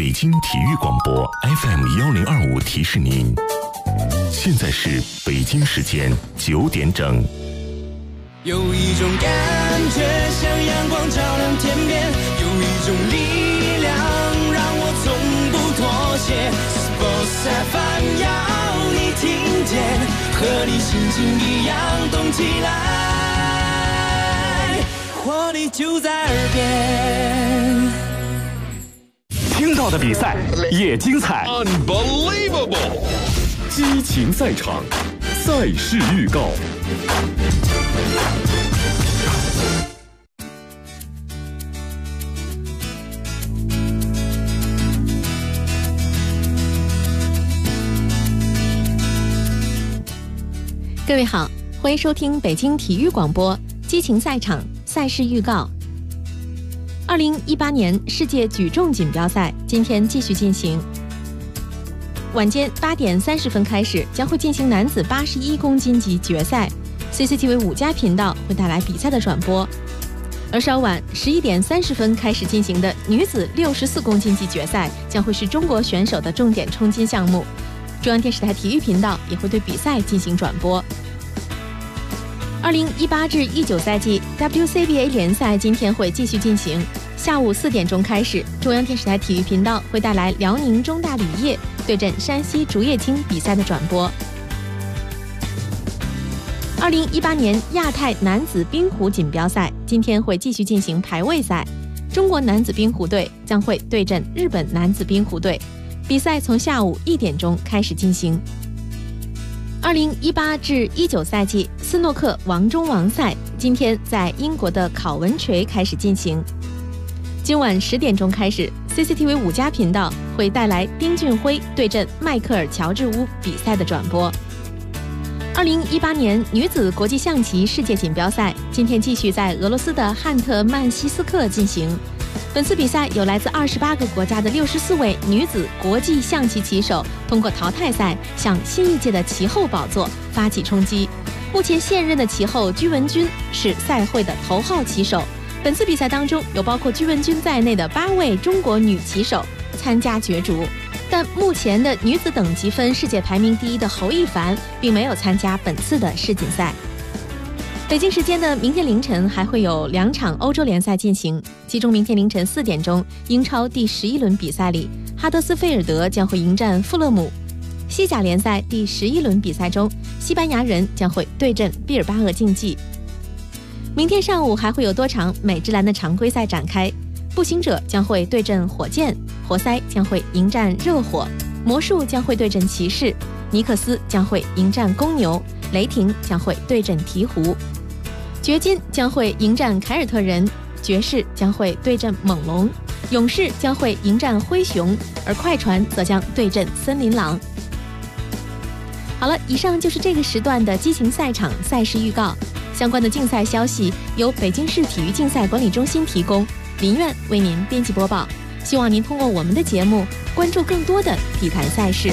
北京体育广播 FM1025提示您，现在是北京时间9点整。 有一种感觉像阳光照亮天边，有一种力量让我从不妥协。Sports FM 要你听见，和你心情一样动起来，活力就在耳边。 听到的比赛也精彩 ，Unbelievable！ 激情赛场，赛事预告。 各位好，欢迎收听北京体育广播激情赛场赛事预告。2018年世界举重锦标赛今天继续进行，晚间8点30分开始将会进行男子81公斤级决赛， CCTV 5家频道会带来比赛的转播。而稍晚11点30分开始进行的女子64公斤级决赛将会是中国选手的重点冲金项目，中央电视台体育频道也会对比赛进行转播。2018至19赛季 WCBA 联赛今天会继续进行，下午4点钟开始，中央电视台体育频道会带来辽宁中大铝业对阵山西竹叶青比赛的转播。2018年亚太男子冰壶锦标赛今天会继续进行排位赛，中国男子冰壶队将会对阵日本男子冰壶队，比赛从下午1点钟开始进行。2018至19赛季斯诺克王中王赛今天在英国的考文垂开始进行，今晚10点钟开始 CCTV 5家频道会带来丁俊晖对阵迈克尔乔治乌比赛的转播。2018年女子国际象棋世界锦标赛今天继续在俄罗斯的汉特曼西斯克进行，本次比赛有来自28个国家的64位女子国际象棋棋手通过淘汰赛向新一届的棋后宝座发起冲击。目前现任的棋后居文君是赛会的头号棋手，本次比赛当中有包括居文君在内的8位中国女棋手参加角逐，但目前的女子等级分世界排名第1的侯亦凡并没有参加本次的世锦赛。北京时间的明天凌晨还会有2场欧洲联赛进行，其中明天凌晨4点钟，英超第11轮比赛里，哈德斯菲尔德将会迎战富勒姆；西甲联赛第11轮比赛中，西班牙人将会对阵毕尔巴鄂竞技。明天上午还会有多场美职篮的常规赛展开，步行者将会对阵火箭，活塞将会迎战热火，魔术将会对阵骑士，尼克斯将会迎战公牛，雷霆将会对阵鹈鹕，掘金将会迎战凯尔特人，爵士将会对阵猛龙，勇士将会迎战灰熊，而快船则将对阵森林狼。好了，以上就是这个时段的激情赛场赛事预告，相关的竞赛消息由北京市体育竞赛管理中心提供，林苑为您编辑播报。希望您通过我们的节目关注更多的体坛赛事。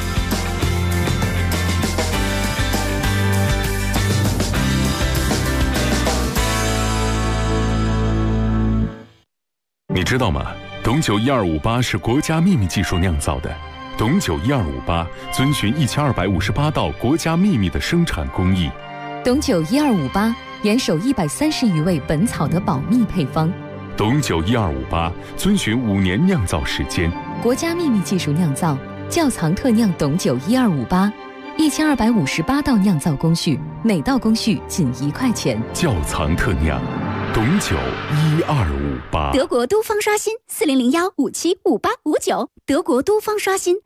你知道吗？董酒1258是国家秘密技术酿造的。董酒1258遵循1258道国家秘密的生产工艺。 董酒1258严守130余味本草的保密配方。 董酒1258遵循5年酿造时间， 国家秘密技术酿造，窖藏特酿董酒1258，1258道酿造工序，每道工序仅1块钱。 窖藏特酿，董酒1258。 德国都方刷新4001575859，德国都方刷新。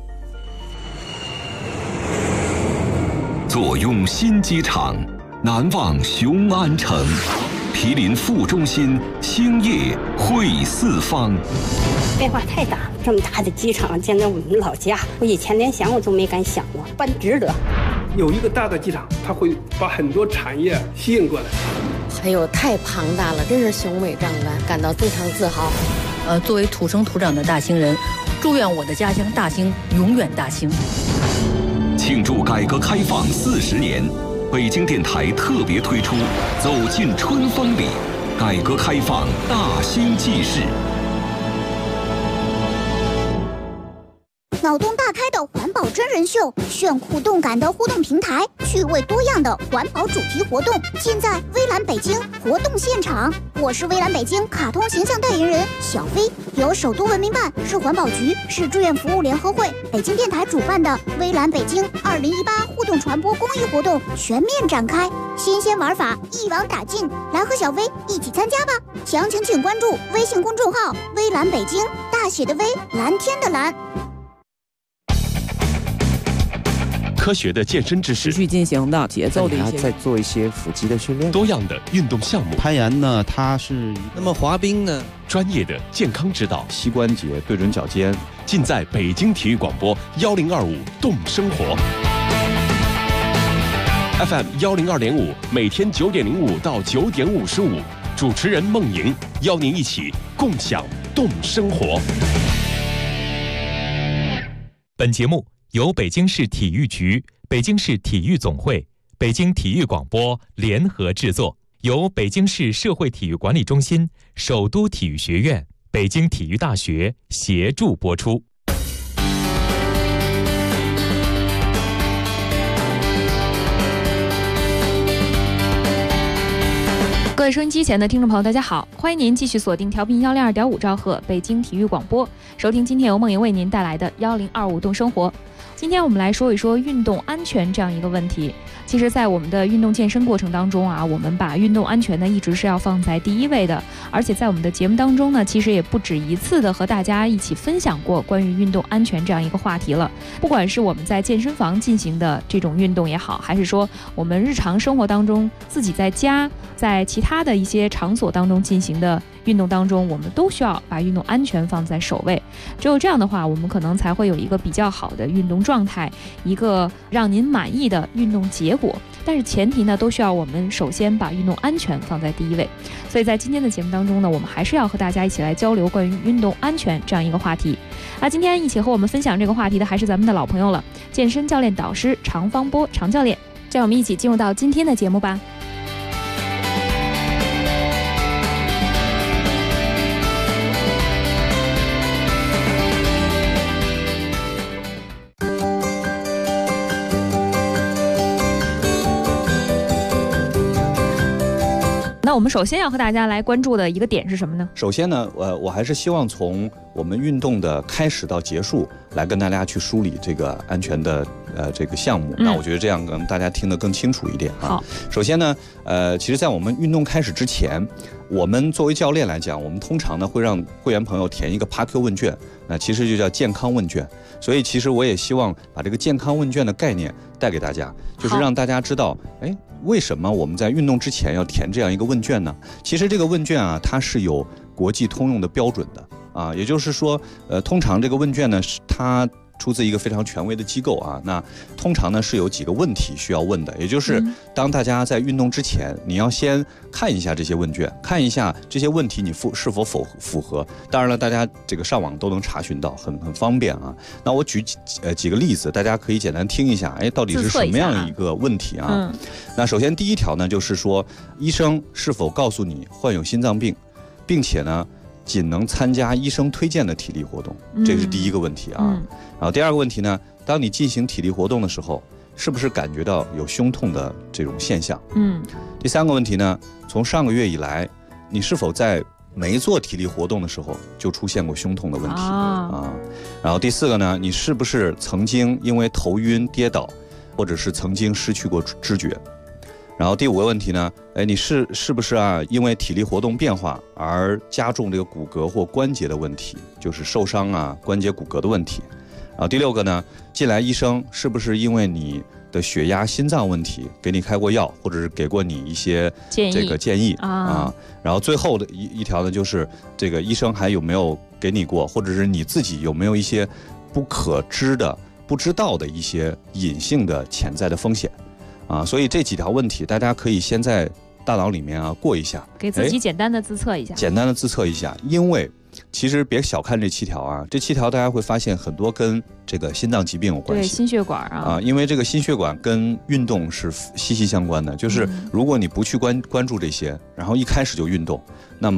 坐拥新机场，难忘雄安城。毗邻副中心，兴业汇四方。 变化太大了，这么大的机场建在我们老家，我以前连想我都没敢想过，办值得。 有一个大的机场，它会把很多产业吸引过来。 哎呦，太庞大了，真是雄伟壮观，感到非常自豪。 作为土生土长的大兴人，祝愿我的家乡大兴永远大兴。 庆祝改革开放40年。北京电台特别推出《走进春风里》，改革开放大兴纪事。 脑洞大开的环保真人秀，炫酷动感的互动平台，趣味多样的环保主题活动，尽在微蓝北京活动现场。我是微蓝北京卡通形象代言人小飞，由首都文明办、市环保局、市志愿服务联合会、北京电台主办的微蓝北京2018互动传播公益活动全面展开，新鲜玩法一网打尽，来和小飞一起参加吧！详情请关注微信公众号“微蓝北京”，大写的微，蓝天的蓝。 科学的健身知识， 持续进行的节奏的一些， 再做一些腹肌的训练， 多样的运动项目。 攀岩呢，它是那么滑冰呢， 专业的健康指导， 膝关节对准脚尖， 尽在北京体育广播1025动生活 FM 102.5，每天9点05到9点55，主持人孟莹邀您一起共享动生活。 本节目由北京市体育局、北京市体育总会、北京体育广播联合制作，由北京市社会体育管理中心、首都体育学院、北京体育大学协助播出。 各位收音机前的听众朋友，大家好，欢迎您继续锁定调频102.5兆赫北京体育广播，收听今天由梦莹为您带来的1025动生活。今天我们来说一说运动安全这样一个问题。其实在我们的运动健身过程当中啊，我们把运动安全呢一直是要放在第一位的，而且在我们的节目当中呢，其实也不止一次的和大家一起分享过关于运动安全这样一个话题了。不管是我们在健身房进行的这种运动也好，还是说我们日常生活当中自己在家在其他的一些场所当中进行的运动当中，我们都需要把运动安全放在首位。只有这样的话，我们可能才会有一个比较好的运动状态，一个让您满意的运动结果。但是前提呢，都需要我们首先把运动安全放在第一位。所以在今天的节目当中呢，我们还是要和大家一起来交流关于运动安全这样一个话题。今天一起和我们分享这个话题的还是咱们的老朋友了，健身教练导师常方波常教练。让我们一起进入到今天的节目吧。那我们首先要和大家来关注的一个点是什么呢？ 首先呢，我还是希望从我们运动的开始到结束来跟大家去梳理这个安全的这个项目。那我觉得这样可能大家听得更清楚一点啊。首先呢，其实在我们运动开始之前，我们作为教练来讲，我们通常呢会让会员朋友填一个 PARQ 问卷，那其实就叫健康问卷。所以其实我也希望把这个健康问卷的概念带给大家，就是让大家知道，为什么我们在运动之前要填这样一个问卷呢？其实这个问卷啊，它是有国际通用的标准的啊，也就是说，通常这个问卷呢，是它出自一个非常权威的机构啊。那通常呢是有几个问题需要问的，也就是当大家在运动之前，你要先看一下这些问卷，看一下这些问题你是否符合。当然了，大家这个上网都能查询到，很方便啊。那我举几个例子，大家可以简单听一下，到底是什么样一个问题啊？那首先第一条呢，就是说医生是否告诉你患有心脏病，并且呢仅能参加医生推荐的体力活动，这是第一个问题啊。然后第二个问题呢，当你进行体力活动的时候，是不是感觉到有胸痛的这种现象？第三个问题呢，从上个月以来，你是否在没做体力活动的时候就出现过胸痛的问题啊？然后第四个呢，你是不是曾经因为头晕跌倒，或者是曾经失去过知觉？然后第五个问题呢，你是不是因为体力活动变化而加重这个骨骼或关节的问题，就是受伤关节骨骼的问题？然后第六个呢，近来医生是不是因为你的血压、心脏问题给你开过药，或者是给过你一些这个建议啊？然后最后的一条呢，就是这个医生还有没有给你过，或者是你自己有没有一些不可知的、不知道的一些隐性的潜在的风险啊？所以这几条问题，大家可以先在大脑里面过一下， 给自己简单的自测一下。 简单的自测一下，因为其实别小看这7条啊，这7条大家会发现很多跟这个心脏疾病有关系， 对，心血管因为这个心血管跟运动是息息相关的，就是如果你不去关注这些，然后一开始就运动，那么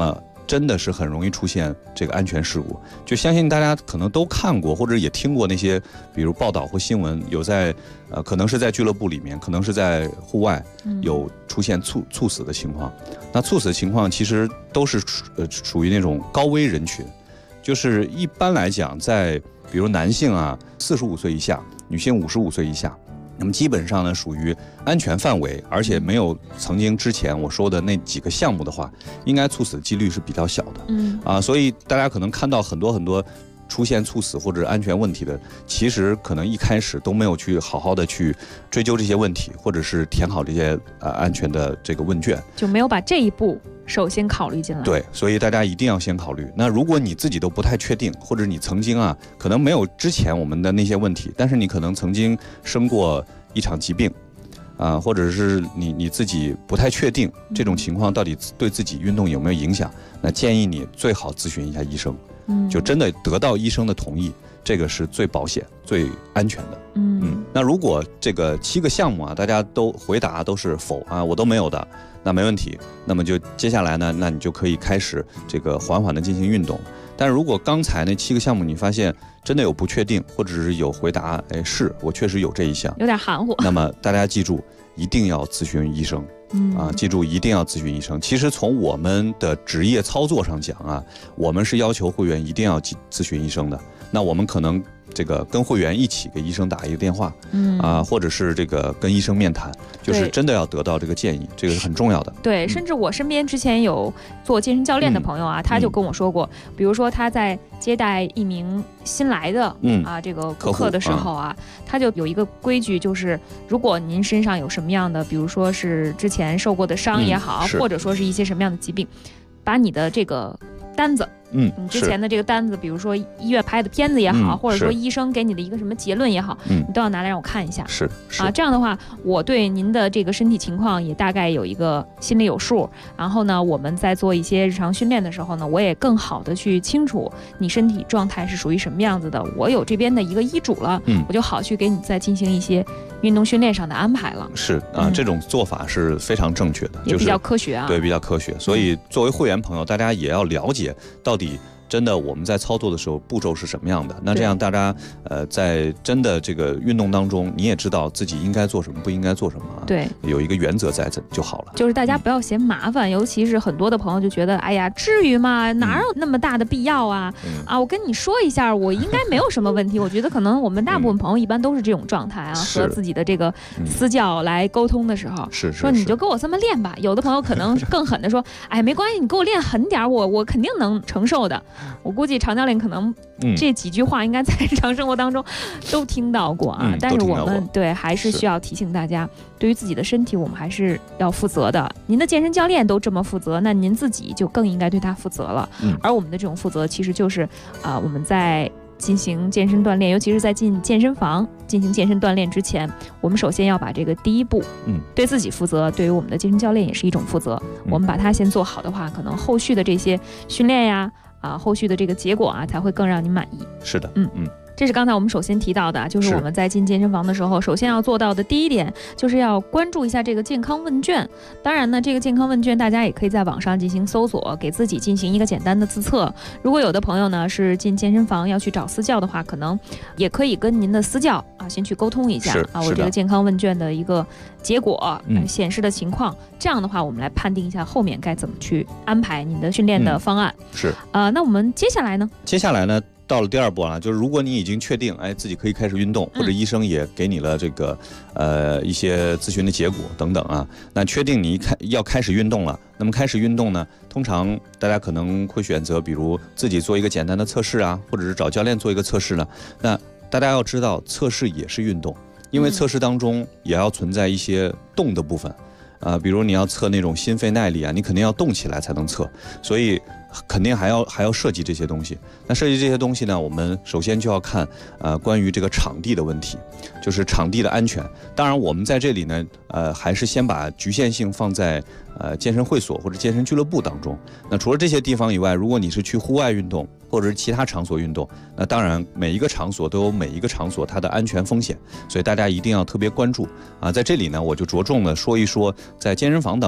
真的是很容易出现这个安全事故。就相信大家可能都看过或者也听过那些，比如报道或新闻，有在可能是在俱乐部里面，可能是在户外有出现猝死的情况。那猝死的情况其实都是属于那种高危人群，就是一般来讲，在比如男性啊45岁以下，女性55岁以下。那么基本上呢，属于安全范围，而且没有曾经之前我说的那几个项目的话，应该猝死的几率是比较小的。所以大家可能看到很多出现猝死或者安全问题的，其实可能一开始都没有去好好的去追究这些问题，或者是填好这些安全的这个问卷， 就没有把这一步首先考虑进来。 对，所以大家一定要先考虑。那如果你自己都不太确定，或者你曾经可能没有之前我们的那些问题，但是你可能曾经生过一场疾病，或者是你自己不太确定这种情况到底对自己运动有没有影响，那建议你最好咨询一下医生，就真的得到医生的同意，这个是最保险、最安全的。那如果这个7个项目大家都回答都是否我都没有的，那没问题。那么就接下来呢，那你就可以开始这个缓缓的进行运动。但是如果刚才那7个项目你发现真的有不确定，或者是有回答是我确实有这一项， 有点含糊， 那么大家记住一定要咨询医生。记住一定要咨询医生。其实从我们的职业操作上讲我们是要求会员一定要咨询医生的。那我们可能这个跟会员一起给医生打一个电话，或者是这个跟医生面谈，就是真的要得到这个建议，这个是很重要的。 对，甚至我身边之前有做健身教练的朋友他就跟我说过，比如说他在接待一名新来的这个顾客的时候他就有一个规矩，就是如果您身上有什么样的，比如说是之前受过的伤也好，或者说是一些什么样的疾病，把你的这个单子，你之前的这个单子，比如说医院拍的片子也好，或者说医生给你的一个什么结论也好，你都要拿来让我看一下。这样的话，我对您的这个身体情况也大概有一个心里有数。然后呢，我们在做一些日常训练的时候呢，我也更好的去清楚你身体状态是属于什么样子的。我有这边的一个医嘱了，我就好去给你再进行一些运动训练上的安排了。 这种做法是非常正确的， 也比较科学对，比较科学。所以作为会员朋友，大家也要了解到底真的我们在操作的时候步骤是什么样的。那这样大家在真的这个运动当中，你也知道自己应该做什么，不应该做什么。 对， 有一个原则在就好了。 就是大家不要嫌麻烦，尤其是很多的朋友就觉得，哎呀，至于吗？哪有那么大的必要我跟你说一下，我应该没有什么问题。我觉得可能我们大部分朋友一般都是这种状态和自己的这个私教来沟通的时候，说你就跟我这么练吧。有的朋友可能更狠的说，哎，没关系，你给我练狠点，我肯定能承受的。我估计常教练可能这几句话应该在日常生活当中都听到过但是我们还是需要提醒大家，对于自己的身体我们还是要负责的。您的健身教练都这么负责，那您自己就更应该对他负责了。而我们的这种负责其实就是我们在进行健身锻炼，尤其是在进健身房进行健身锻炼之前，我们首先要把这个第一步对自己负责，对于我们的健身教练也是一种负责。我们把它先做好的话，可能后续的这些训练呀后续的这个结果才会更让您满意。 是的， 这是刚才我们首先提到的，就是我们在进健身房的时候，首先要做到的第一点，就是要关注一下这个健康问卷。当然呢，这个健康问卷大家也可以在网上进行搜索，给自己进行一个简单的自测。如果有的朋友呢是进健身房要去找私教的话，可能也可以跟您的私教先去沟通一下我这个健康问卷的一个结果显示的情况。这样的话，我们来判定一下后面该怎么去安排您的训练的方案。那我们接下来呢？ 到了第二步就是如果你已经确定自己可以开始运动，或者医生也给你了这个一些咨询的结果等等那确定你要开始运动了。那么开始运动呢，通常大家可能会选择比如自己做一个简单的测试或者是找教练做一个测试呢。那大家要知道，测试也是运动，因为测试当中也要存在一些动的部分比如你要测那种心肺耐力你肯定要动起来才能测，所以肯定还要设计这些东西。那设计这些东西呢，我们首先就要看关于这个场地的问题，就是场地的安全。当然我们在这里呢还是先把局限性放在健身会所或者健身俱乐部当中。那除了这些地方以外，如果你是去户外运动或者是其他场所运动，那当然每一个场所都有每一个场所它的安全风险，所以大家一定要特别关注在这里呢，我就着重的说一说在健身房当中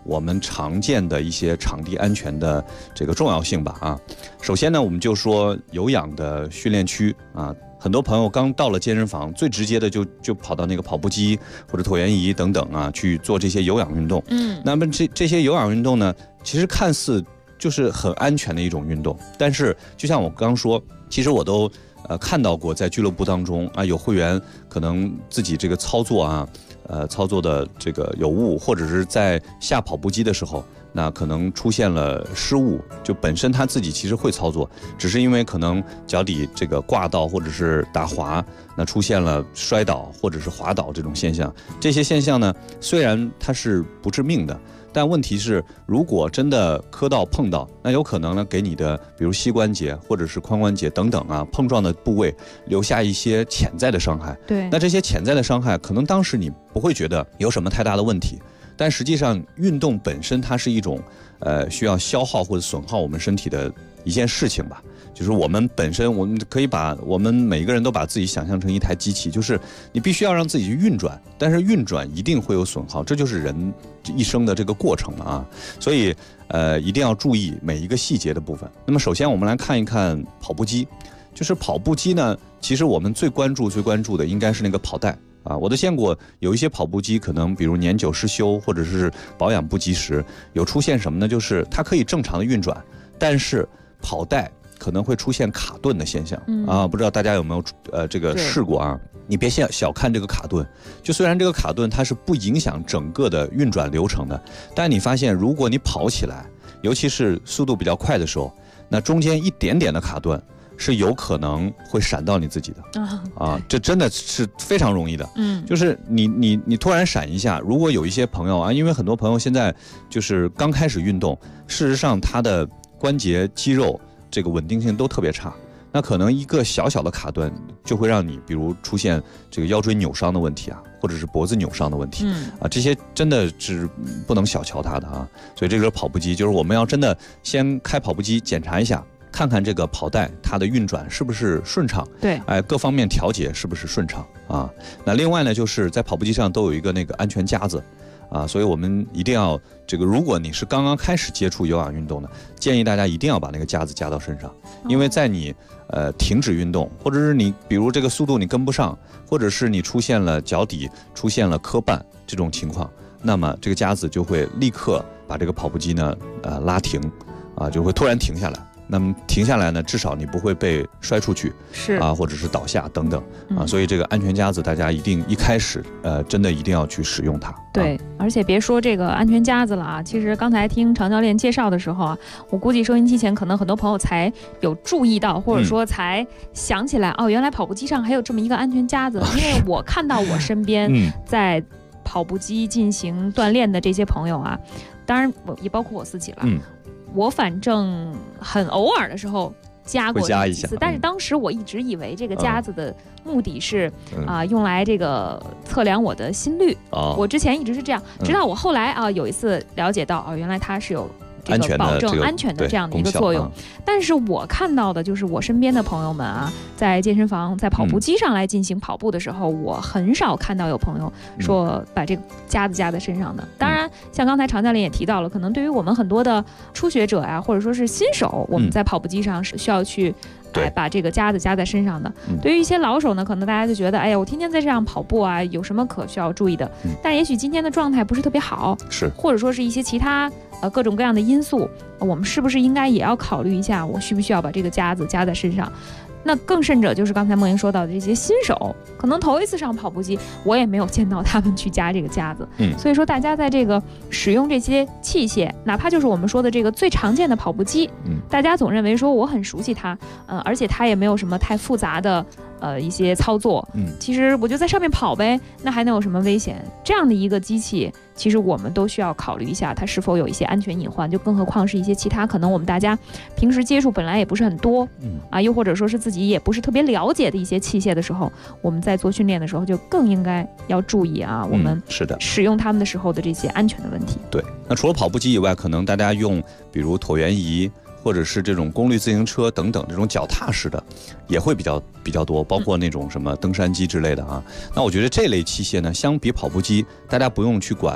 我们常见的一些场地安全的这个重要性吧啊。首先呢，我们就说有氧的训练区啊。很多朋友刚到了健身房，最直接的就跑到那个跑步机或者椭圆仪等等啊，去做这些有氧运动。那么这些有氧运动呢，其实看似就是很安全的一种运动，但是就像我刚说，其实我都看到过，在俱乐部当中啊，有会员可能自己这个操作啊，操作的这个有误，或者是在下跑步机的时候。那可能出现了失误，就本身他自己其实会操作，只是因为可能脚底这个挂到或者是打滑，那出现了摔倒或者是滑倒这种现象。这些现象呢，虽然它是不致命的，但问题是，如果真的磕到碰到，那有可能呢给你的比如膝关节或者是髋关节等等啊碰撞的部位留下一些潜在的伤害。 对， 那这些潜在的伤害，可能当时你不会觉得有什么太大的问题。但实际上，运动本身它是一种，需要消耗或者损耗我们身体的一件事情吧。就是我们本身，我们可以把我们每个人都把自己想象成一台机器，就是你必须要让自己去运转，但是运转一定会有损耗，这就是人一生的这个过程了啊。所以，一定要注意每一个细节的部分。那么，首先我们来看一看跑步机，就是跑步机呢，其实我们最关注的应该是那个跑带。啊，我都见过有一些跑步机可能比如年久失修或者是保养不及时，有出现什么呢？就是它可以正常的运转，但是跑带可能会出现卡顿的现象啊。不知道大家有没有这个试过啊？你别小看这个卡顿，就虽然这个卡顿它是不影响整个的运转流程的，但你发现如果你跑起来，尤其是速度比较快的时候，那中间一点点的卡顿。是有可能会闪到你自己的啊，这真的是非常容易的。就是你突然闪一下，如果有一些朋友啊，因为很多朋友现在就是刚开始运动，事实上他的关节肌肉这个稳定性都特别差，那可能一个小小的卡顿就会让你比如出现这个腰椎扭伤的问题啊，或者是脖子扭伤的问题啊，这些真的是不能小瞧它的啊。所以这个跑步机就是我们要真的先开跑步机检查一下。看看这个跑带它的运转是不是顺畅， 对， 各方面调节是不是顺畅啊？那另外呢，就是在跑步机上都有一个那个安全夹子啊，所以我们一定要这个，如果你是刚刚开始接触有氧运动的，建议大家一定要把那个夹子夹到身上，因为在你停止运动，或者是你比如这个速度你跟不上，或者是你出现了脚底出现了磕绊这种情况，那么这个夹子就会立刻把这个跑步机呢拉停啊，就会突然停下来。那么停下来呢，至少你不会被摔出去， 是啊，或者是倒下等等啊，所以这个安全夹子大家一定一开始真的一定要去使用它。 对，而且别说这个安全夹子了啊，其实刚才听常教练介绍的时候啊，我估计收音机前可能很多朋友才有注意到，或者说才想起来哦，原来跑步机上还有这么一个安全夹子，因为我看到我身边在跑步机进行锻炼的这些朋友啊，当然也包括我自己了。我反正很偶尔的时候加过一次， 但是当时我一直以为这个夹子的目的是用来这个测量我的心率。我之前一直是这样，直到我后来有一次了解到原来它是有这个保证安全的这样的一个作用。但是我看到的就是我身边的朋友们啊，在健身房在跑步机上来进行跑步的时候，我很少看到有朋友说把这个夹子夹在身上的。当然像刚才常教练也提到了，可能对于我们很多的初学者呀，或者说是新手，我们在跑步机上是需要去把这个夹子夹在身上的。对于一些老手呢，可能大家就觉得哎呀，我天天在这样跑步啊，有什么可需要注意的？但也许今天的状态不是特别好， 是或者说是一些其他各种各样的因素，我们是不是应该也要考虑一下，我需不需要把这个夹子夹在身上？那更甚者就是刚才梦莹说到的这些新手，可能头一次上跑步机，我也没有见到他们去夹这个夹子。所以说大家在这个使用这些器械，哪怕就是我们说的这个最常见的跑步机，大家总认为说我很熟悉它，而且它也没有什么太复杂的一些操作，其实我就在上面跑呗，那还能有什么危险？这样的一个机器，其实我们都需要考虑一下，它是否有一些安全隐患，就更何况是一些其他可能我们大家平时接触本来也不是很多，又或者说是自己也不是特别了解的一些器械的时候，我们在做训练的时候就更应该要注意啊，我们是的使用它们的时候的这些安全的问题。 对，那除了跑步机以外，可能大家用比如椭圆仪，或者是这种功率自行车等等这种脚踏式的也会比较多，包括那种什么登山机之类的啊。那我觉得这类器械呢，相比跑步机，大家不用去管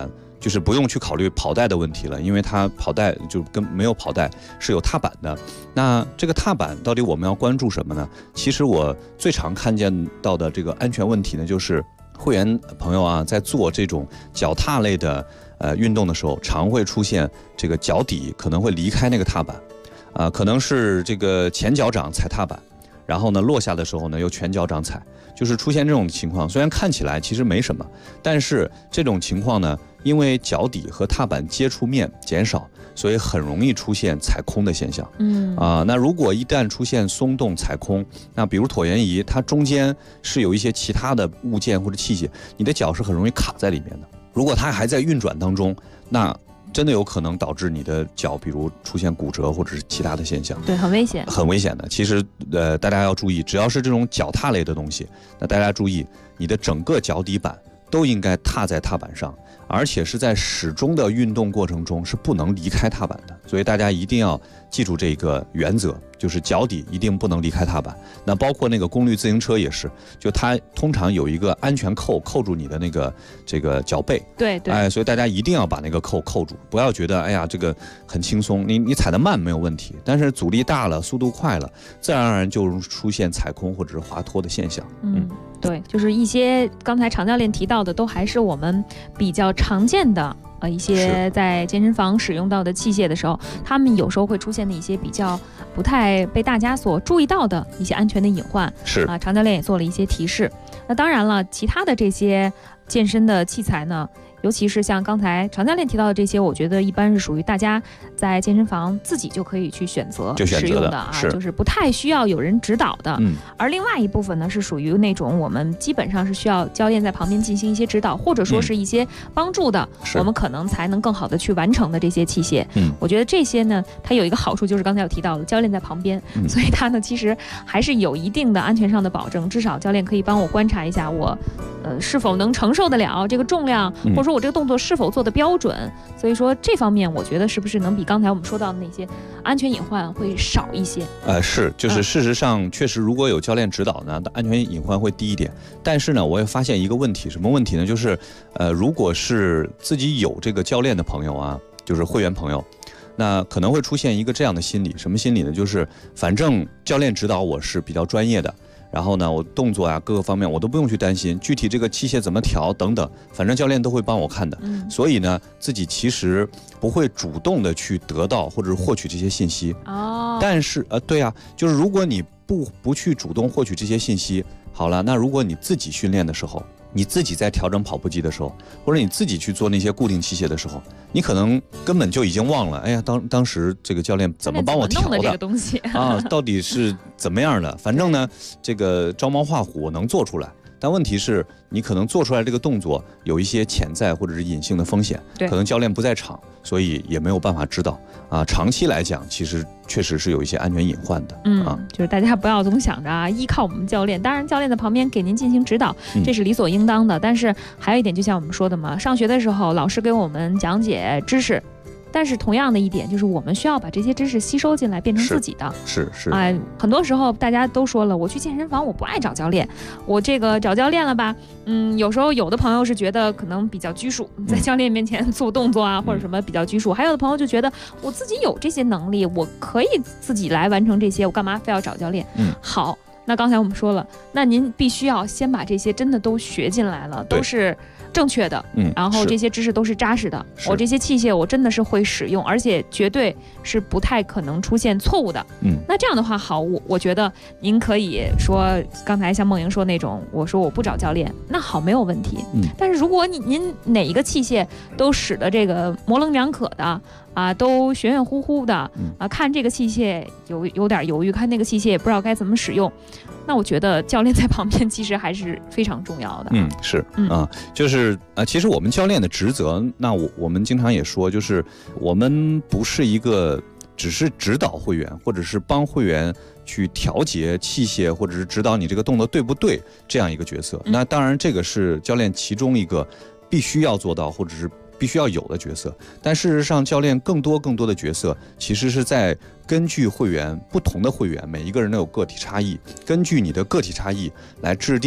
就是不用去考虑跑带的问题了，因为它跑带就跟没有跑带是有踏板的。那这个踏板到底我们要关注什么呢？其实我最常看见到的这个安全问题呢，就是会员朋友啊，在做这种脚踏类的运动的时候，常会出现这个脚底可能会离开那个踏板，可能是这个前脚掌踩踏板，然后呢落下的时候呢又全脚掌踩，就是出现这种情况。虽然看起来其实没什么，但是这种情况呢，因为脚底和踏板接触面减少，所以很容易出现踩空的现象。那如果一旦出现松动踩空，那比如椭圆仪，它中间是有一些其他的物件或者器械，你的脚是很容易卡在里面的。如果它还在运转当中，那真的有可能导致你的脚，比如出现骨折或者是其他的现象。 对，很危险， 很危险的。其实大家要注意，只要是这种脚踏类的东西，那大家注意，你的整个脚底板都应该踏在踏板上，而且是在始终的运动过程中是不能离开踏板的。所以大家一定要记住这个原则，就是脚底一定不能离开踏板。那包括那个功率自行车也是，就它通常有一个安全扣扣住你的这个脚背。 对对。 所以大家一定要把那个扣住，不要觉得哎呀这个很轻松，你踩得慢没有问题，但是阻力大了，速度快了，自然而然就出现踩空或者是滑脱的现象。 对，就是一些刚才常教练提到的，都还是我们比较常见的一些在健身房使用到的器械的时候，他们有时候会出现的一些比较不太被大家所注意到的一些安全的隐患。常教练也做了一些提示。那当然了，其他的这些健身的器材呢，尤其是像刚才常教练提到的这些，我觉得一般是属于大家在健身房自己就可以去选择使用的就是不太需要有人指导的。而另外一部分呢，是属于那种我们基本上是需要教练在旁边进行一些指导，或者说是一些帮助的，我们可能才能更好的去完成的这些器械。我觉得这些呢，它有一个好处，就是刚才有提到的，教练在旁边，所以它呢其实还是有一定的安全上的保证，至少教练可以帮我观察一下我是否能承受得了这个重量，或者说我这个动作是否做的标准。所以说这方面我觉得是不是能比刚才我们说到的那些安全隐患会少一些？ 就是事实上确实如果有教练指导呢，安全隐患会低一点。但是呢，我也发现一个问题，什么问题呢？就是如果是自己有这个教练的朋友啊，就是会员朋友，那可能会出现一个这样的心理，什么心理呢？就是反正教练指导我是比较专业的，然后呢，我动作啊各个方面我都不用去担心，具体这个器械怎么调等等，反正教练都会帮我看的。所以呢，自己其实不会主动的去得到或者是获取这些信息。但是对啊，就是如果你不去主动获取这些信息，好了，那如果你自己训练的时候，你自己在调整跑步机的时候，或者你自己去做那些固定器械的时候，你可能根本就已经忘了，哎呀，当时这个教练怎么帮我调的这个东西到底是怎么样的？反正呢，这个照猫画虎我能做出来，但问题是你可能做出来这个动作有一些潜在或者是隐性的风险，可能教练不在场，所以也没有办法知道长期来讲，其实确实是有一些安全隐患的。 就是大家不要总想着依靠我们教练，当然教练在旁边给您进行指导，这是理所应当的。但是还有一点，就像我们说的嘛，上学的时候老师给我们讲解知识，但是同样的一点就是我们需要把这些知识吸收进来，变成自己的。 是很多时候大家都说了，我去健身房我不爱找教练，我这个找教练了吧，有时候有的朋友是觉得可能比较拘束，在教练面前做动作啊或者什么比较拘束，还有的朋友就觉得我自己有这些能力，我可以自己来完成这些，我干嘛非要找教练？好，那刚才我们说了，那您必须要先把这些真的都学进来了，都是正确的，然后这些知识都是扎实的，我这些器械我真的是会使用，而且绝对是不太可能出现错误的。那这样的话，好，我觉得您可以说刚才像梦莹说那种，我说我不找教练，那好，没有问题。但是如果您哪一个器械都使得这个模棱两可的都玄玄乎乎的看这个器械有点犹豫，看那个器械也不知道该怎么使用，那我觉得教练在旁边其实还是非常重要的。 就是其实我们教练的职责，那我们经常也说，就是我们不是一个只是指导会员，或者是帮会员去调节器械，或者是指导你这个动作对不对这样一个角色。那当然这个是教练其中一个必须要做到，或者是必须要有的角色。但事实上，教练更多的角色其实是在根据会员，不同的会员每一个人都有个体差异，根据你的个体差异来制定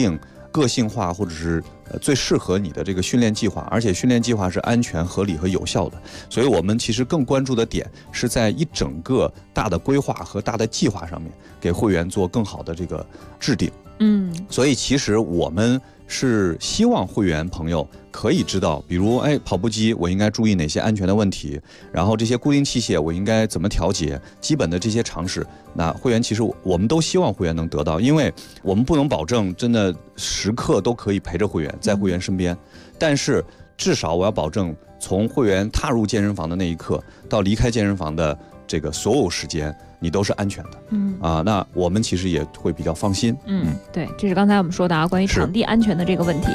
个性化或者是最适合你的这个训练计划，而且训练计划是安全、合理和有效的。所以我们其实更关注的点是在一整个大的规划和大的计划上面，给会员做更好的这个制定。所以其实我们是希望会员朋友可以知道，比如跑步机我应该注意哪些安全的问题，然后这些固定器械我应该怎么调节，基本的这些常识，那会员其实我们都希望会员能得到，因为我们不能保证真的时刻都可以陪着会员在会员身边，但是至少我要保证从会员踏入健身房的那一刻到离开健身房的这个所有时间你都是安全的。那我们其实也会比较放心。 对，这是刚才我们说的啊，关于场地安全的这个问题。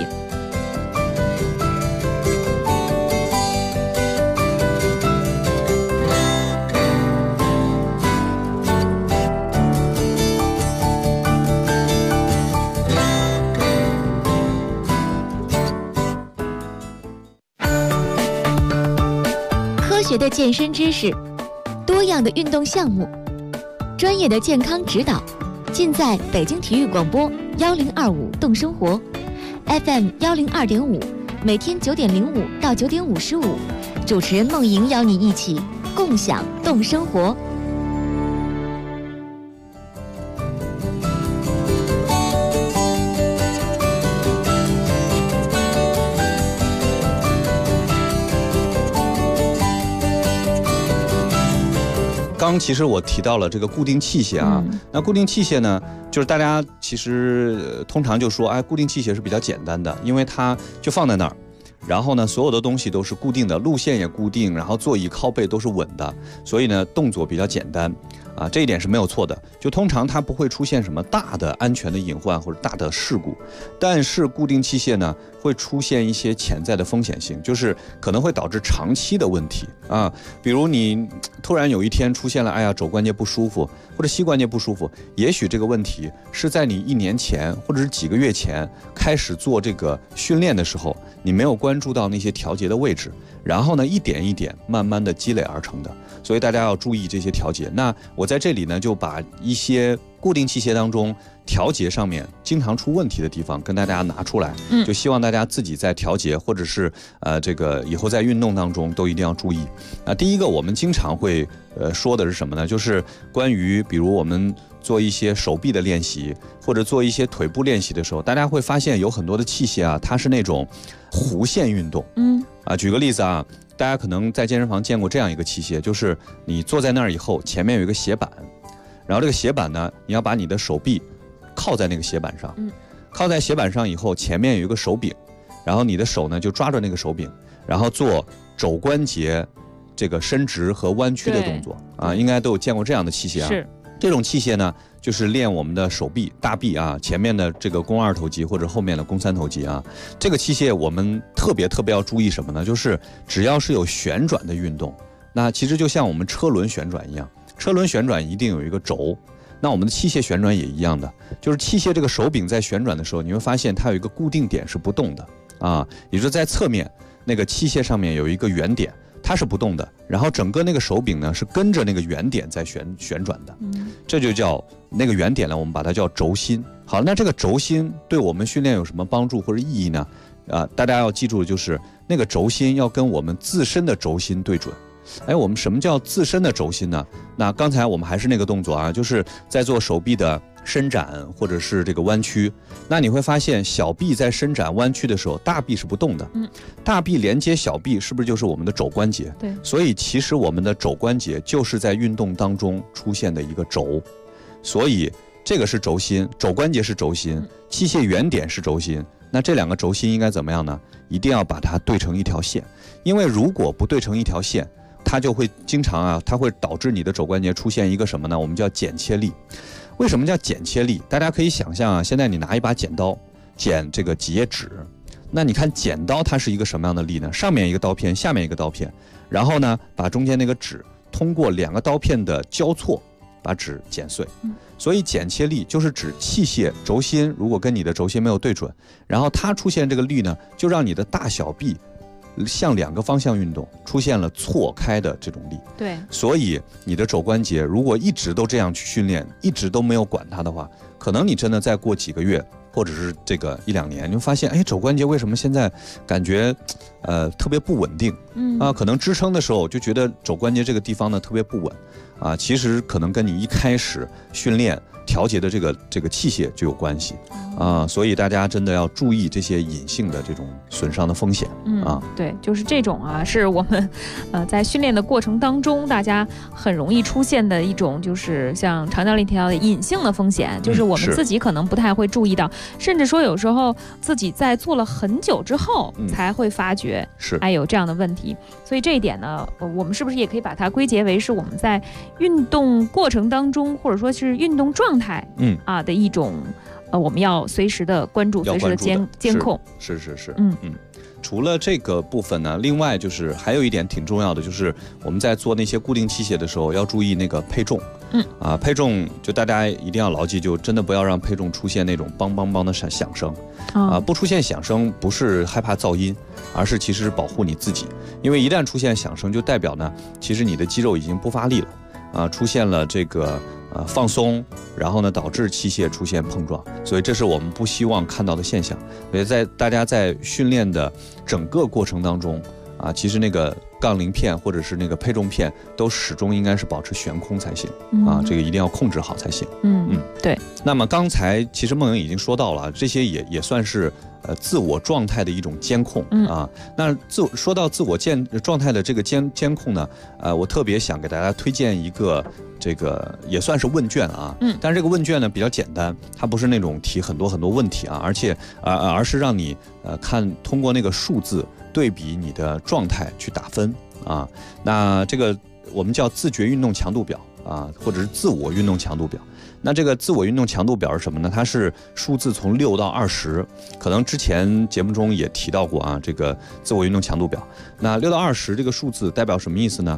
科学的健身知识，多样的运动项目，专业的健康指导，尽在北京体育广播1025动生活 FM 102.5，每天9点05到9点55，主持人梦莹邀你一起共享动生活。 刚其实我提到了这个固定器械啊，那固定器械呢，就是大家其实通常就说，固定器械是比较简单的，因为它就放在那儿，然后呢，所有的东西都是固定的，路线也固定，然后座椅靠背都是稳的，所以呢，动作比较简单。这一点是没有错的，就通常它不会出现什么大的安全的隐患或者大的事故，但是固定器械呢会出现一些潜在的风险性，就是可能会导致长期的问题比如你突然有一天出现了肘关节不舒服或者膝关节不舒服，也许这个问题是在你1年前或者是几个月前开始做这个训练的时候，你没有关注到那些调节的位置，然后呢一点一点慢慢的积累而成的，所以大家要注意这些调节。那我在这里呢就把一些固定器械当中调节上面经常出问题的地方跟大家拿出来，就希望大家自己在调节或者是这个以后在运动当中都一定要注意。第一个我们经常会说的是什么呢？就是关于比如我们做一些手臂的练习或者做一些腿部练习的时候，大家会发现有很多的器械它是那种弧线运动。举个例子大家可能在健身房见过这样一个器械，就是你坐在那儿以后，前面有一个斜板，然后这个斜板呢，你要把你的手臂靠在那个斜板上，靠在斜板上以后，前面有一个手柄，然后你的手呢就抓着那个手柄，然后做肘关节这个伸直和弯曲的动作应该都有见过这样的器械是。 这种器械呢，就是练我们的手臂、大臂前面的这个肱2头肌或者后面的肱3头肌这个器械我们特别要注意什么呢？就是只要是有旋转的运动，那其实就像我们车轮旋转一样，车轮旋转一定有一个轴，那我们的器械旋转也一样的，就是器械这个手柄在旋转的时候，你会发现它有一个固定点是不动的也就是在侧面那个器械上面有一个圆点，它是不动的，然后整个那个手柄呢是跟着那个圆点在旋转的，这就叫那个圆点呢，我们把它叫轴心。好，那这个轴心对我们训练有什么帮助或者意义呢？大家要记住，就是那个轴心要跟我们自身的轴心对准。我们什么叫自身的轴心呢？那刚才我们还是那个动作就是在做手臂的伸展或者是这个弯曲，那你会发现小臂在伸展弯曲的时候，大臂是不动的。大臂连接小臂是不是就是我们的肘关节？ 对， 所以其实我们的肘关节就是在运动当中出现的一个轴，所以这个是轴心，肘关节是轴心，器械原点是轴心。那这两个轴心应该怎么样呢？一定要把它对成一条线，因为如果不对成一条线，它就会经常它会导致你的肘关节出现一个什么呢？我们叫剪切力。为什么叫剪切力？大家可以想象现在你拿一把剪刀剪这个几页纸，那你看剪刀它是一个什么样的力呢？上面一个刀片，下面一个刀片，然后呢把中间那个纸通过2个刀片的交错把纸剪碎。所以剪切力就是指器械轴心如果跟你的轴心没有对准，然后它出现这个力呢，就让你的大小臂向2个方向运动，出现了错开的这种力。 对， 所以你的肘关节如果一直都这样去训练，一直都没有管它的话，可能你真的再过几个月或者是这个1-2年，你会发现，哎，肘关节为什么现在感觉特别不稳定？可能支撑的时候就觉得肘关节这个地方呢特别不稳啊，其实可能跟你一开始训练调节的这个器械就有关系啊，所以大家真的要注意这些隐性的这种损伤的风险啊。 对，就是这种啊，是我们在训练的过程当中，大家很容易出现的一种，就是像常教练提到的隐性的风险，就是我们自己可能不太会注意到，甚至说有时候自己在做了很久之后才会发觉，哎，有这样的问题。所以这一点呢，我们是不是也可以把它归结为是我们在运动过程当中，或者说是运动状态的一种我们要随时的关注，随时的监控。 是。除了这个部分呢，另外就是还有一点挺重要的，就是我们在做那些固定器械的时候要注意那个配重。配重就大家一定要牢记，就真的不要让配重出现那种梆梆梆的响声。不出现响声不是害怕噪音，而是其实是保护你自己，因为一旦出现响声，就代表呢，其实你的肌肉已经不发力了，出现了这个放松，然后呢导致器械出现碰撞，所以这是我们不希望看到的现象。所以大家在训练的整个过程当中其实那个杠铃片或者是那个配重片都始终应该是保持悬空才行这个一定要控制好才行。 对。 那么刚才其实梦莹已经说到了，这些也算是自我状态的一种监控那说到自我状态的这个监控呢，我特别想给大家推荐一个这个也算是问卷但是这个问卷呢比较简单，它不是那种提很多问题而是让你通过那个数字对比你的状态去打分那这个我们叫自觉运动强度表或者是自我运动强度表。那这个自我运动强度表是什么呢？它是数字从6到20，可能之前节目中也提到过这个自我运动强度表。那6到20这个数字代表什么意思呢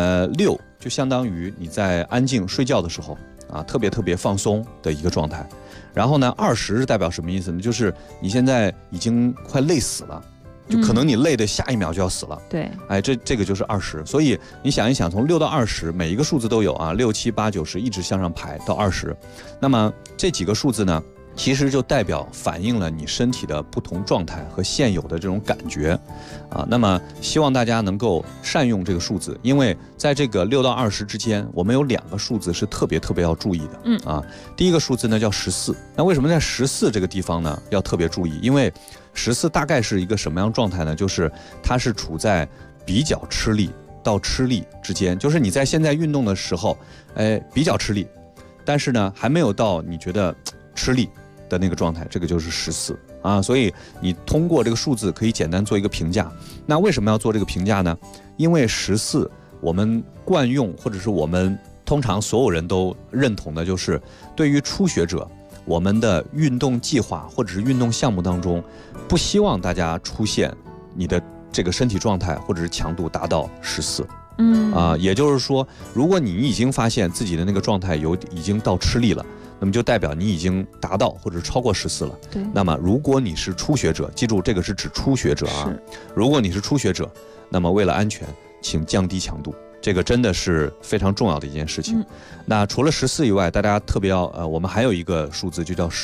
？6就相当于你在安静睡觉的时候特别放松的一个状态。然后呢，20是代表什么意思呢？就是你现在已经快累死了。就可能你累的下一秒就要死了。 对， 这个就是20。所以你想一想，从6到20，每一个数字都有6、7、8、9、10，一直向上排到20。那么这几个数字呢，其实就代表反映了你身体的不同状态和现有的这种感觉那么希望大家能够善用这个数字，因为在这个6到20之间，我们有2个数字是特别要注意的第一个数字呢叫14。那为什么在14这个地方呢要特别注意？因为14大概是一个什么样状态呢？就是它是处在比较吃力到吃力之间，就是你在现在运动的时候比较吃力，但是呢还没有到你觉得吃力的那个状态，这个就是14所以你通过这个数字可以简单做一个评价。那为什么要做这个评价呢？因为14我们惯用，或者是我们通常所有人都认同的，就是对于初学者，我们的运动计划或者是运动项目当中，不希望大家出现你的这个身体状态或者是强度达到14。也就是说，如果你已经发现自己的那个状态已经到吃力了，那么就代表你已经达到或者超过14了。 对。 那么如果你是初学者，记住这个是指初学者如果你是初学者，那么为了安全，请降低强度。这个真的是非常重要的一件事情。那除了14以外，大家特别要我们还有一个数字就叫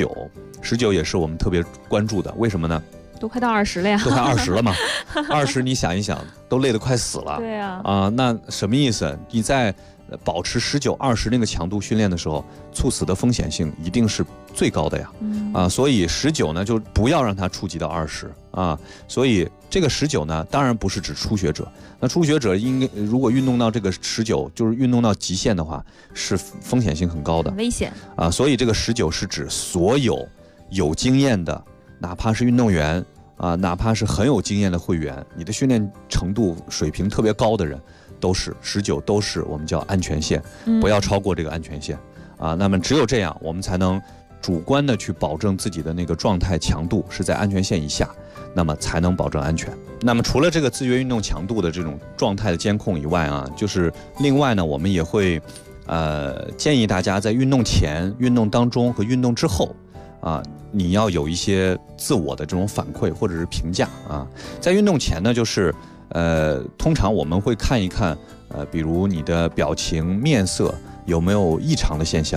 19也是我们特别关注的。为什么呢？ 都快到20了呀， 都快20了嘛。20你想一想，都累得快死了。 对呀。 那什么意思？你在保持19、20那个强度训练的时候，猝死的风险性一定是最高的呀。所以19呢，就不要让它触及到20所以这个19呢，当然不是指初学者。那初学者如果运动到这个19，就是运动到极限的话，是风险性很高的， 很危险所以这个19是指所有经验的，哪怕是运动员哪怕是很有经验的会员，你的训练程度水平特别高的人，都是19，都是我们叫安全线，不要超过这个安全线那么只有这样，我们才能主观的去保证自己的那个状态强度是在安全线以下，那么才能保证安全。那么除了这个自觉运动强度的这种状态的监控以外就是另外呢，我们也会建议大家在运动前、运动当中和运动之后你要有一些自我的这种反馈或者是评价在运动前呢，就是通常我们会看一看比如你的表情、面色有没有异常的现象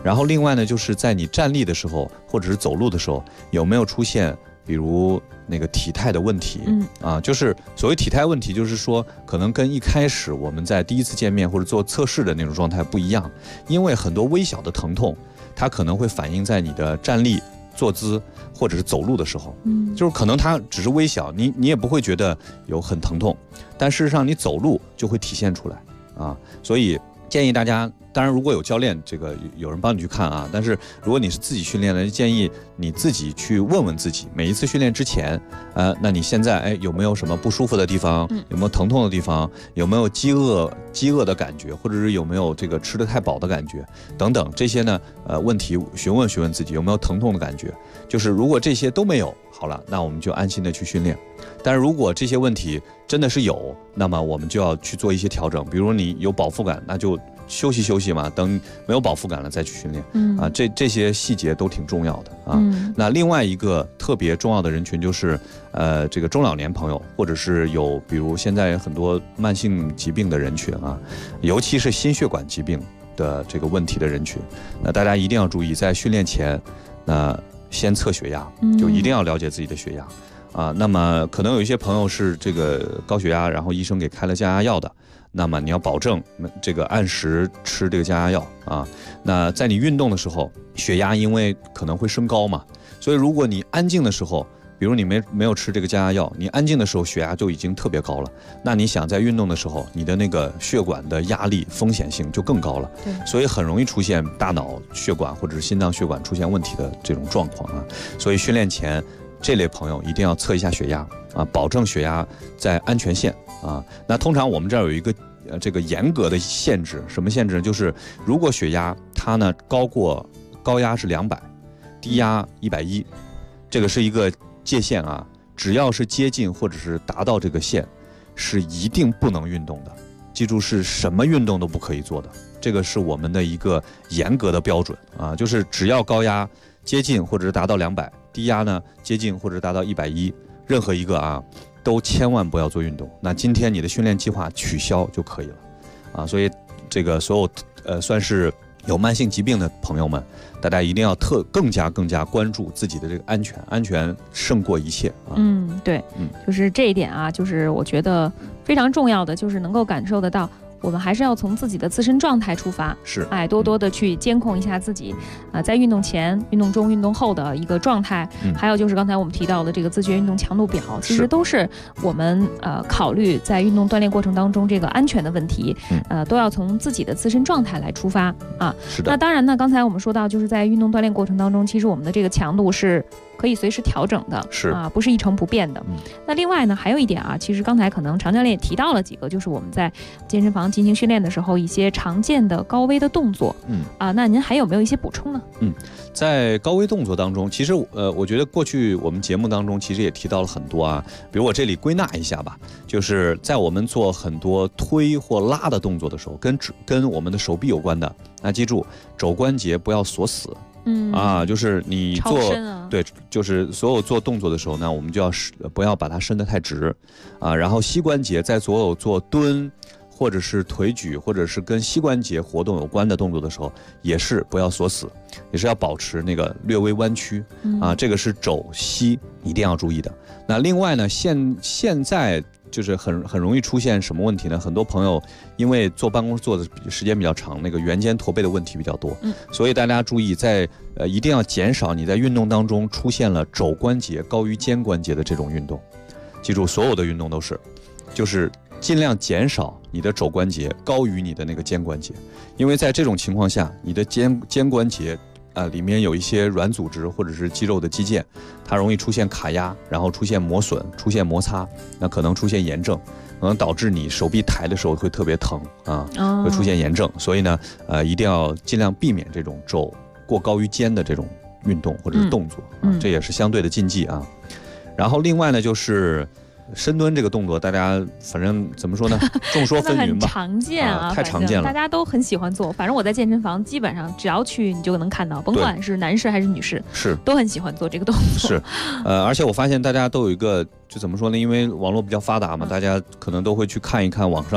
然后另外呢，就是在你站立的时候或者是走路的时候，有没有出现比如那个体态的问题？就是所谓体态问题，就是说可能跟一开始我们在第一次见面或者做测试的那种状态不一样，因为很多微小的疼痛，它可能会反映在你的站立、坐姿或者是走路的时候，就是可能它只是微小，你也不会觉得有很疼痛，但事实上你走路就会体现出来啊，所以建议大家，当然如果有教练，这个有人帮你去看啊，但是如果你是自己训练的，建议你自己去问问自己，每一次训练之前，那你现在有没有什么不舒服的地方，有没有疼痛的地方，有没有饥饿的感觉，或者是有没有这个吃得太饱的感觉等等，这些呢问题询问自己有没有疼痛的感觉，就是如果这些都没有，好了，那我们就安心的去训练。但是如果这些问题真的是有，那么我们就要去做一些调整，比如你有饱腹感，那就休息嘛，等没有饱腹感了再去训练。这些细节都挺重要的啊。那另外一个特别重要的人群就是这个中老年朋友，或者是有比如现在很多慢性疾病的人群啊，尤其是心血管疾病的这个问题的人群，那大家一定要注意，在训练前先测血压，就一定要了解自己的血压。那么可能有一些朋友是这个高血压，然后医生给开了降压药的，那么你要保证这个按时吃这个降压药啊。那在你运动的时候，血压因为可能会升高嘛，所以如果你安静的时候，比如你没有吃这个降压药，你安静的时候血压就已经特别高了，那你想在运动的时候，你的那个血管的压力风险性就更高了，所以很容易出现大脑血管或者是心脏血管出现问题的这种状况啊。所以训练前这类朋友一定要测一下血压啊，保证血压在安全线啊。那通常我们这儿有一个这个严格的限制，什么限制呢？就是如果血压它呢高压是200，低压110，这个是一个界限啊。只要是接近或者是达到这个线，是一定不能运动的。记住，是什么运动都不可以做的，这个是我们的一个严格的标准啊。就是只要高压接近或者是达到200，低压呢接近或者达到110，任何一个都千万不要做运动。那今天你的训练计划取消就可以了啊。所以这个所有算是有慢性疾病的朋友们，大家一定要更加关注自己的这个安全胜过一切啊。 对，就是这一点啊，就是我觉得非常重要的，就是能够感受得到。我们还是要从自己的自身状态出发，多多的去监控一下自己在运动前、运动中、运动后的一个状态。还有就是刚才我们提到的这个自觉运动强度表，其实都是我们考虑在运动锻炼过程当中这个安全的问题，都要从自己的自身状态来出发啊。 是的。 那当然呢，刚才我们说到，就是在运动锻炼过程当中，其实我们的这个强度是可以随时调整的，不是一成不变的。那另外呢，还有一点啊，其实刚才可能常教练也提到了几个，就是我们在健身房进行训练的时候一些常见的高危的动作。那您还有没有一些补充呢？ 在高危动作当中，其实我觉得过去我们节目当中其实也提到了很多啊，比如我这里归纳一下吧，就是在我们做很多推或拉的动作的时候，跟我们的手臂有关的，那记住肘关节不要锁死。就是你做对，就是所有做动作的时候呢，我们就要不要把它伸得太直啊。然后膝关节在所有做蹲或者是腿举或者是跟膝关节活动有关的动作的时候，也是不要锁死，也是要保持那个略微弯曲啊。这个是肘膝一定要注意的。那另外呢，现在就是很容易出现什么问题呢？很多朋友因为坐办公室坐的时间比较长，那个圆肩驼背的问题比较多，所以大家注意一定要减少你在运动当中出现了肘关节高于肩关节的这种运动。记住，所有的运动都是，就是尽量减少你的肘关节高于你的那个肩关节，因为在这种情况下，你的肩关节里面有一些软组织或者是肌肉的肌腱，它容易出现卡压，然后出现磨损，出现摩擦，那可能出现炎症，可能导致你手臂抬的时候会特别疼会出现炎症。所以呢，一定要尽量避免这种肘过高于肩的这种运动或者是动作这也是相对的禁忌啊。然后另外呢，就是深蹲这个动作，大家反正怎么说呢，众说纷纭吧， 很常见太常见了， 大家都很喜欢做。反正我在健身房基本上只要去，你就能看到，甭管是男士还是女士，都很喜欢做这个动作。 而且我发现大家都有一个，就怎么说呢？因为网络比较发达嘛，大家可能都会去看一看网上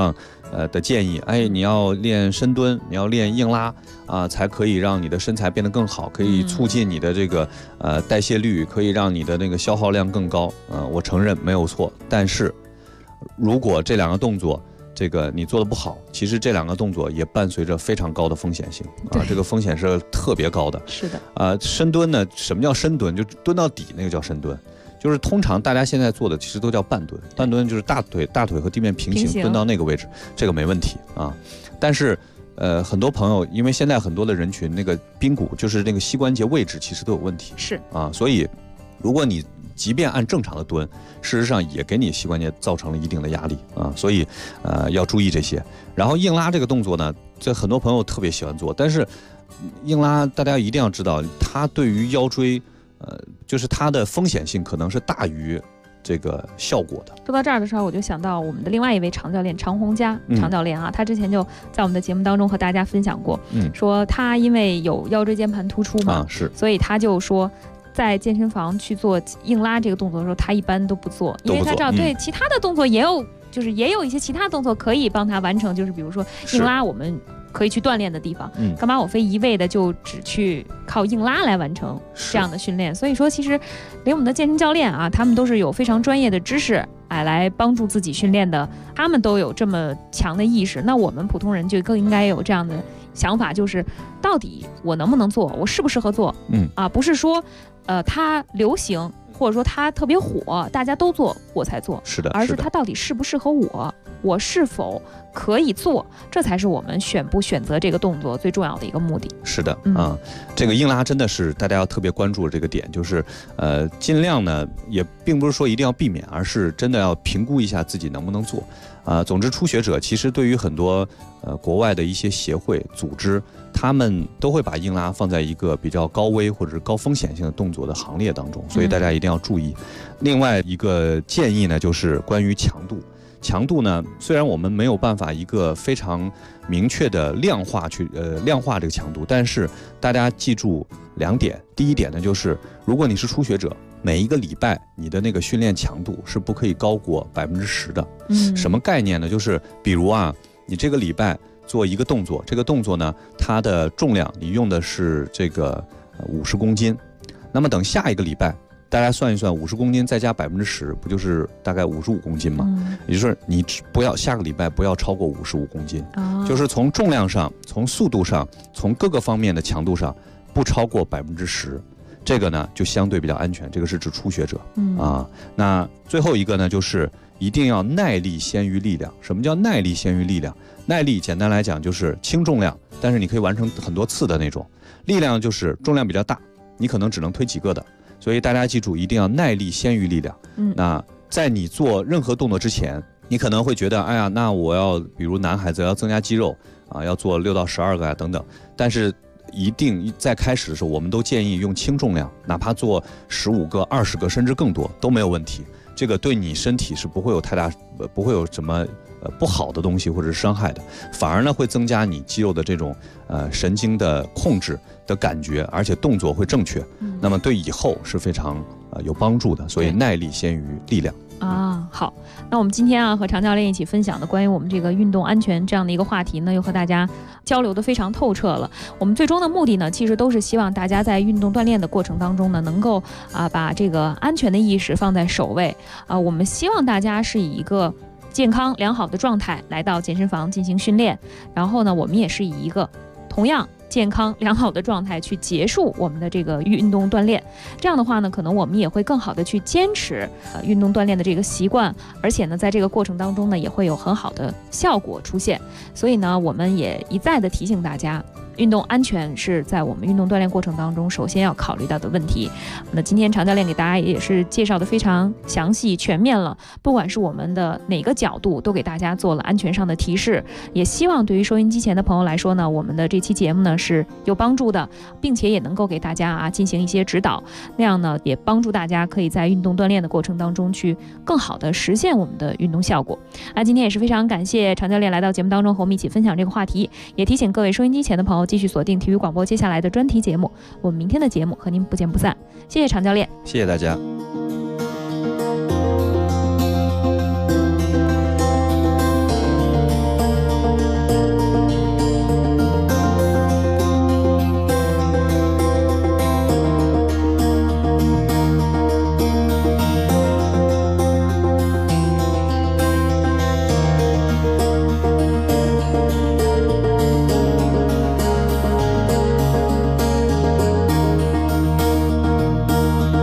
的建议，你要练深蹲，你要练硬拉啊，才可以让你的身材变得更好，可以促进你的这个代谢率，可以让你的那个消耗量更高。我承认没有错，但是如果这2个动作这个你做的不好，其实这2个动作也伴随着非常高的风险性啊，这个风险是特别高的。 是的， 深蹲呢，什么叫深蹲？就蹲到底那个叫深蹲。就是通常大家现在做的其实都叫半蹲，半蹲就是大腿和地面平行蹲到那个位置，这个没问题啊。但是很多朋友因为现在很多的人群那个髌骨就是那个膝关节位置其实都有问题， 是啊，所以如果你即便按正常的蹲，事实上也给你膝关节造成了一定的压力啊，所以要注意这些。然后硬拉这个动作呢，这很多朋友特别喜欢做，但是硬拉大家一定要知道，它对于腰椎就是它的风险性可能是大于这个效果的。 说到这儿的时候，我就想到我们的另外一位常教练常洪佳常教练啊，他之前就在我们的节目当中和大家分享过，说他因为有腰椎间盘突出嘛，所以他就说在健身房去做硬拉这个动作的时候，他一般都不做，因为他知道对其他的动作也有一些其他动作可以帮他完成，就是比如说硬拉我们可以去锻炼的地方，干嘛我非一味的就只去靠硬拉来完成这样的训练？所以说，其实连我们的健身教练啊，他们都是有非常专业的知识来帮助自己训练的，他们都有这么强的意识，那我们普通人就更应该有这样的想法，就是到底我能不能做，我适不适合做？不是说它流行或者说它特别火，大家都做我才做， 是的， 而是它到底适不适合我是否可以做，这才是我们选择这个动作最重要的一个目的。 是的这个硬拉真的是大家要特别关注的这个点，就是尽量呢也并不是说一定要避免，而是真的要评估一下自己能不能做总之初学者其实对于很多国外的一些协会组织，他们都会把硬拉放在一个比较高危或者是高风险性的动作的行列当中，所以大家一定要注意。另外一个建议呢，就是关于强度。强度呢，虽然我们没有办法一个非常明确的量化这个强度，但是大家记住2点。第一点呢，就是如果你是初学者，每一个礼拜你的那个训练强度是不可以高过10%的。什么概念呢？就是比如你这个礼拜做一个动作，这个动作呢，它的重量你用的是这个50公斤，那么等下一个礼拜。大家算一算，50公斤再加10%，不就是大概55公斤吗？也就是你不要下个礼拜不要超过55公斤，就是从重量上、从速度上、从各个方面的强度上不超过10%，这个呢就相对比较安全。这个是指初学者那最后一个呢，就是一定要耐力先于力量。什么叫耐力先于力量？耐力简单来讲就是轻重量，但是你可以完成很多次的那种；力量就是重量比较大，你可能只能推几个的。所以大家记住，一定要耐力先于力量。那在你做任何动作之前，你可能会觉得，哎呀，那我要比如男孩子要增加肌肉要做6到12个等等。但是一定在开始的时候，我们都建议用轻重量，哪怕做15个、20个，甚至更多都没有问题。这个对你身体是不会有太大，不会有什么不好的东西或者是伤害的，反而呢会增加你肌肉的这种神经的控制的感觉，而且动作会正确，那么对以后是非常有帮助的。所以耐力先于力量。 好，那我们今天和常教练一起分享的关于我们这个运动安全这样的一个话题呢，又和大家交流的非常透彻了。我们最终的目的呢，其实都是希望大家在运动锻炼的过程当中呢，能够把这个安全的意识放在首位我们希望大家是以一个健康良好的状态来到健身房进行训练，然后呢，我们也是以一个同样健康良好的状态去结束我们的这个运动锻炼。这样的话呢，可能我们也会更好的去坚持运动锻炼的这个习惯，而且呢，在这个过程当中呢，也会有很好的效果出现。所以呢，我们也一再的提醒大家，运动安全是在我们运动锻炼过程当中首先要考虑到的问题。那今天常教练给大家也是介绍的非常详细全面了，不管是我们的哪个角度都给大家做了安全上的提示，也希望对于收音机前的朋友来说呢，我们的这期节目呢是有帮助的，并且也能够给大家进行一些指导，那样呢也帮助大家可以在运动锻炼的过程当中去更好的实现我们的运动效果。今天也是非常感谢常教练来到节目当中和我们一起分享这个话题，也提醒各位收音机前的朋友继续锁定体育广播接下来的专题节目，我们明天的节目和您不见不散。谢谢常教练， 谢谢大家。